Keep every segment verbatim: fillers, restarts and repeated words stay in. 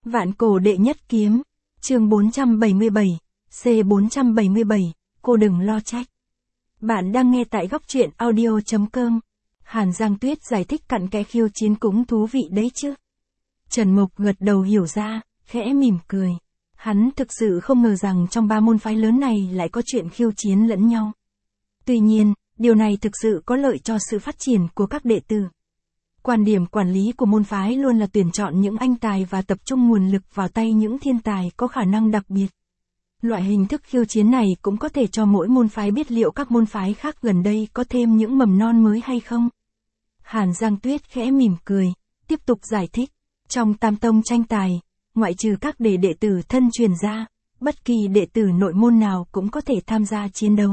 Vạn cổ đệ nhất kiếm, chương bốn trăm bảy mươi bảy, C bốn trăm bảy mươi bảy, cô đừng lo trách. Bạn đang nghe tại góc truyện audio chấm com. Hàn Giang Tuyết giải thích cặn kẽ khiêu chiến cũng thú vị đấy chứ. Trần Mục gật đầu hiểu ra, khẽ mỉm cười. Hắn thực sự không ngờ rằng trong ba môn phái lớn này lại có chuyện khiêu chiến lẫn nhau. Tuy nhiên, điều này thực sự có lợi cho sự phát triển của các đệ tử. Quan điểm quản lý của môn phái luôn là tuyển chọn những anh tài và tập trung nguồn lực vào tay những thiên tài có khả năng đặc biệt. Loại hình thức khiêu chiến này cũng có thể cho mỗi môn phái biết liệu các môn phái khác gần đây có thêm những mầm non mới hay không. Hàn Giang Tuyết khẽ mỉm cười, tiếp tục giải thích. Trong tam tông tranh tài, ngoại trừ các đệ đệ tử thân truyền ra, bất kỳ đệ tử nội môn nào cũng có thể tham gia chiến đấu.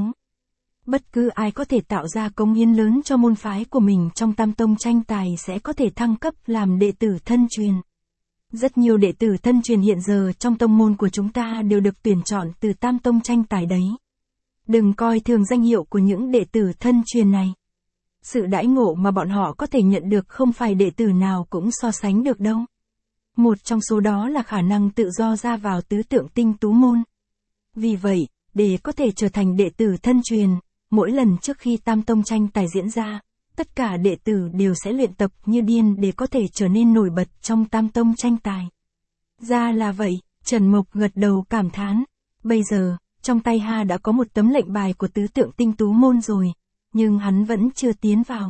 Bất cứ ai có thể tạo ra cống hiến lớn cho môn phái của mình trong tam tông tranh tài sẽ có thể thăng cấp làm đệ tử thân truyền. Rất nhiều đệ tử thân truyền hiện giờ trong tông môn của chúng ta đều được tuyển chọn từ tam tông tranh tài đấy. Đừng coi thường danh hiệu của những đệ tử thân truyền này. Sự đãi ngộ mà bọn họ có thể nhận được không phải đệ tử nào cũng so sánh được đâu. Một trong số đó là khả năng tự do ra vào tứ tượng tinh tú môn. Vì vậy, để có thể trở thành đệ tử thân truyền, mỗi lần trước khi tam tông tranh tài diễn ra, tất cả đệ tử đều sẽ luyện tập như điên để có thể trở nên nổi bật trong tam tông tranh tài. Ra là vậy, Trần Mục gật đầu cảm thán. Bây giờ, trong tay Ha đã có một tấm lệnh bài của tứ tượng tinh tú môn rồi, nhưng hắn vẫn chưa tiến vào.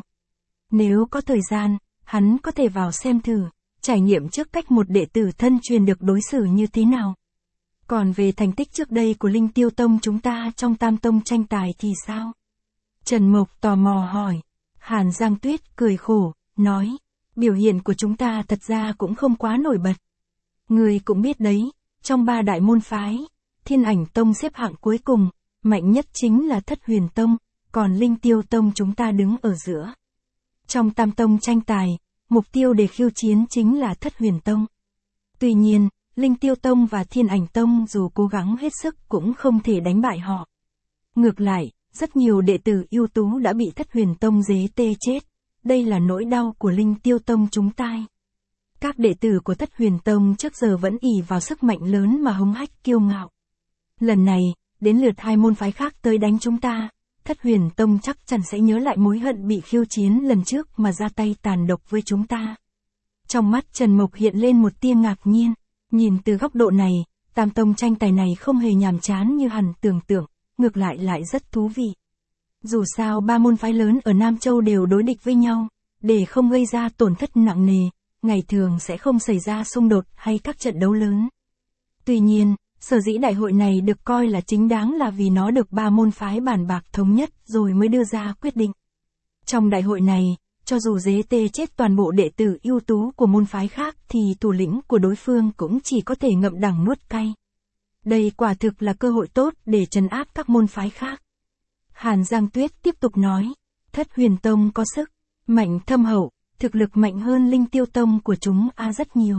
Nếu có thời gian, hắn có thể vào xem thử, trải nghiệm trước cách một đệ tử thân truyền được đối xử như thế nào. Còn về thành tích trước đây của Linh Tiêu Tông chúng ta trong tam tông tranh tài thì sao? Trần Mục tò mò hỏi. Hàn Giang Tuyết cười khổ, nói, biểu hiện của chúng ta thật ra cũng không quá nổi bật. Người cũng biết đấy, trong ba đại môn phái, Thiên Ảnh Tông xếp hạng cuối cùng, mạnh nhất chính là Thất Huyền Tông, còn Linh Tiêu Tông chúng ta đứng ở giữa. Trong tam tông tranh tài, mục tiêu để khiêu chiến chính là Thất Huyền Tông. Tuy nhiên, Linh Tiêu Tông và Thiên Ảnh Tông dù cố gắng hết sức cũng không thể đánh bại họ. Ngược lại, rất nhiều đệ tử ưu tú đã bị Thất Huyền Tông giết tê chết. Đây là nỗi đau của Linh Tiêu Tông chúng ta. Các đệ tử của Thất Huyền Tông trước giờ vẫn ỷ vào sức mạnh lớn mà hống hách kiêu ngạo. Lần này, đến lượt hai môn phái khác tới đánh chúng ta, Thất Huyền Tông chắc chắn sẽ nhớ lại mối hận bị khiêu chiến lần trước mà ra tay tàn độc với chúng ta. Trong mắt Trần Mục hiện lên một tia ngạc nhiên. Nhìn từ góc độ này, tam tông tranh tài này không hề nhàm chán như hẳn tưởng tượng, ngược lại lại rất thú vị. Dù sao ba môn phái lớn ở Nam Châu đều đối địch với nhau, để không gây ra tổn thất nặng nề, ngày thường sẽ không xảy ra xung đột hay các trận đấu lớn. Tuy nhiên, sở dĩ đại hội này được coi là chính đáng là vì nó được ba môn phái bàn bạc thống nhất rồi mới đưa ra quyết định. Trong đại hội này, cho dù dế tê chết toàn bộ đệ tử ưu tú của môn phái khác thì thủ lĩnh của đối phương cũng chỉ có thể ngậm đắng nuốt cay. Đây quả thực là cơ hội tốt để trấn áp các môn phái khác. Hàn Giang Tuyết tiếp tục nói, Thất Huyền Tông có sức mạnh thâm hậu, thực lực mạnh hơn Linh Tiêu Tông của chúng a rất nhiều.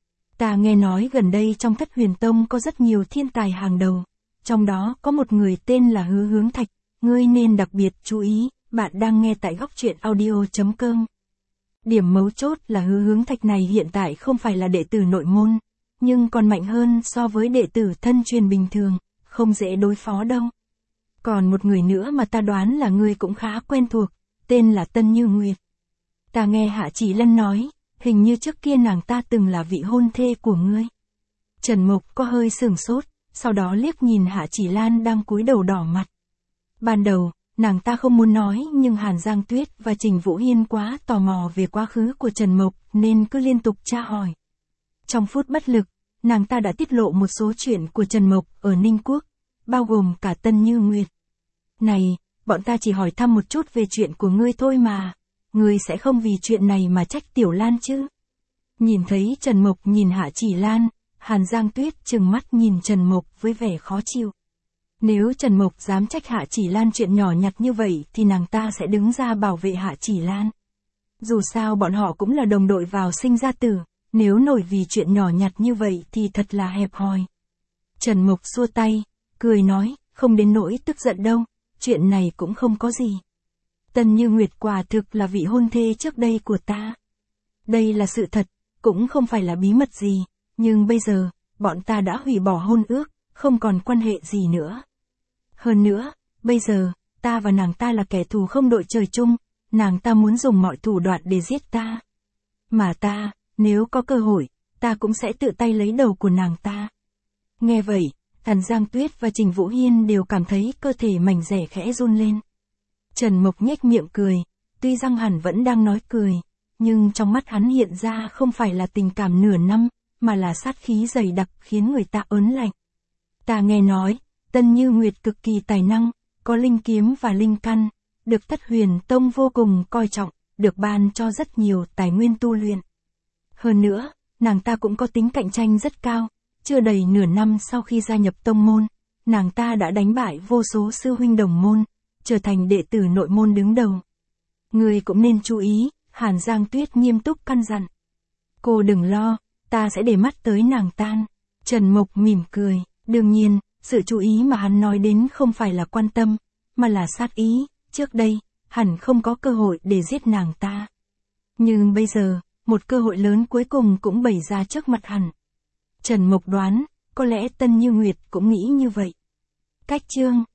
Ta nghe nói gần đây trong Thất Huyền Tông có rất nhiều thiên tài hàng đầu, trong đó có một người tên là Hứa Hướng Thạch, ngươi nên đặc biệt chú ý. Bạn đang nghe tại góc truyện audio chấm com. Điểm mấu chốt là Hứa Hướng Thạch này hiện tại không phải là đệ tử nội môn, nhưng còn mạnh hơn so với đệ tử thân truyền bình thường, không dễ đối phó đâu. Còn một người nữa mà ta đoán là ngươi cũng khá quen thuộc, tên là Tân Như Nguyệt. Ta nghe Hạ Chỉ Lân nói, hình như trước kia nàng ta từng là vị hôn thê của ngươi. Trần Mục có hơi sửng sốt, sau đó liếc nhìn Hạ Chỉ Lan đang cúi đầu đỏ mặt. Ban đầu, nàng ta không muốn nói nhưng Hàn Giang Tuyết và Trình Vũ Hiên quá tò mò về quá khứ của Trần Mục nên cứ liên tục tra hỏi. Trong phút bất lực, nàng ta đã tiết lộ một số chuyện của Trần Mục ở Ninh Quốc, bao gồm cả Tân Như Nguyệt. Này, bọn ta chỉ hỏi thăm một chút về chuyện của ngươi thôi mà, ngươi sẽ không vì chuyện này mà trách Tiểu Lan chứ? Nhìn thấy Trần Mục nhìn Hạ Chỉ Lan, Hàn Giang Tuyết trừng mắt nhìn Trần Mục với vẻ khó chịu. Nếu Trần Mục dám trách Hạ Chỉ Lan chuyện nhỏ nhặt như vậy thì nàng ta sẽ đứng ra bảo vệ Hạ Chỉ Lan. Dù sao bọn họ cũng là đồng đội vào sinh ra tử, nếu nổi vì chuyện nhỏ nhặt như vậy thì thật là hẹp hòi. Trần Mục xua tay, cười nói, không đến nỗi tức giận đâu, chuyện này cũng không có gì. Tân Như Nguyệt quả thực là vị hôn thê trước đây của ta. Đây là sự thật, cũng không phải là bí mật gì, Nhưng bây giờ, bọn ta đã hủy bỏ hôn ước, không còn quan hệ gì nữa. Hơn nữa, bây giờ, ta và nàng ta là kẻ thù không đội trời chung, nàng ta muốn dùng mọi thủ đoạn để giết ta. Mà ta, nếu có cơ hội, ta cũng sẽ tự tay lấy đầu của nàng ta. Nghe vậy, Hàn Giang Tuyết và Trình Vũ Hiên đều cảm thấy cơ thể mảnh dẻ khẽ run lên. Trần Mộc nhếch miệng cười, tuy rằng hắn vẫn đang nói cười, nhưng trong mắt hắn hiện ra không phải là tình cảm nửa năm, mà là sát khí dày đặc khiến người ta ớn lạnh. Ta nghe nói, Tân Như Nguyệt cực kỳ tài năng, có linh kiếm và linh căn, được Thất Huyền Tông vô cùng coi trọng, được ban cho rất nhiều tài nguyên tu luyện. Hơn nữa, nàng ta cũng có tính cạnh tranh rất cao, chưa đầy nửa năm sau khi gia nhập tông môn, nàng ta đã đánh bại vô số sư huynh đồng môn, trở thành đệ tử nội môn đứng đầu. Người cũng nên chú ý, Hàn Giang Tuyết nghiêm túc căn dặn. Cô đừng lo, ta sẽ để mắt tới nàng tan. Trần Mộc mỉm cười, đương nhiên, sự chú ý mà hắn nói đến không phải là quan tâm, mà là sát ý, trước đây, hẳn không có cơ hội để giết nàng ta. Nhưng bây giờ, một cơ hội lớn cuối cùng cũng bày ra trước mặt hắn. Trần Mộc đoán, có lẽ Tân Như Nguyệt cũng nghĩ như vậy. Cách chương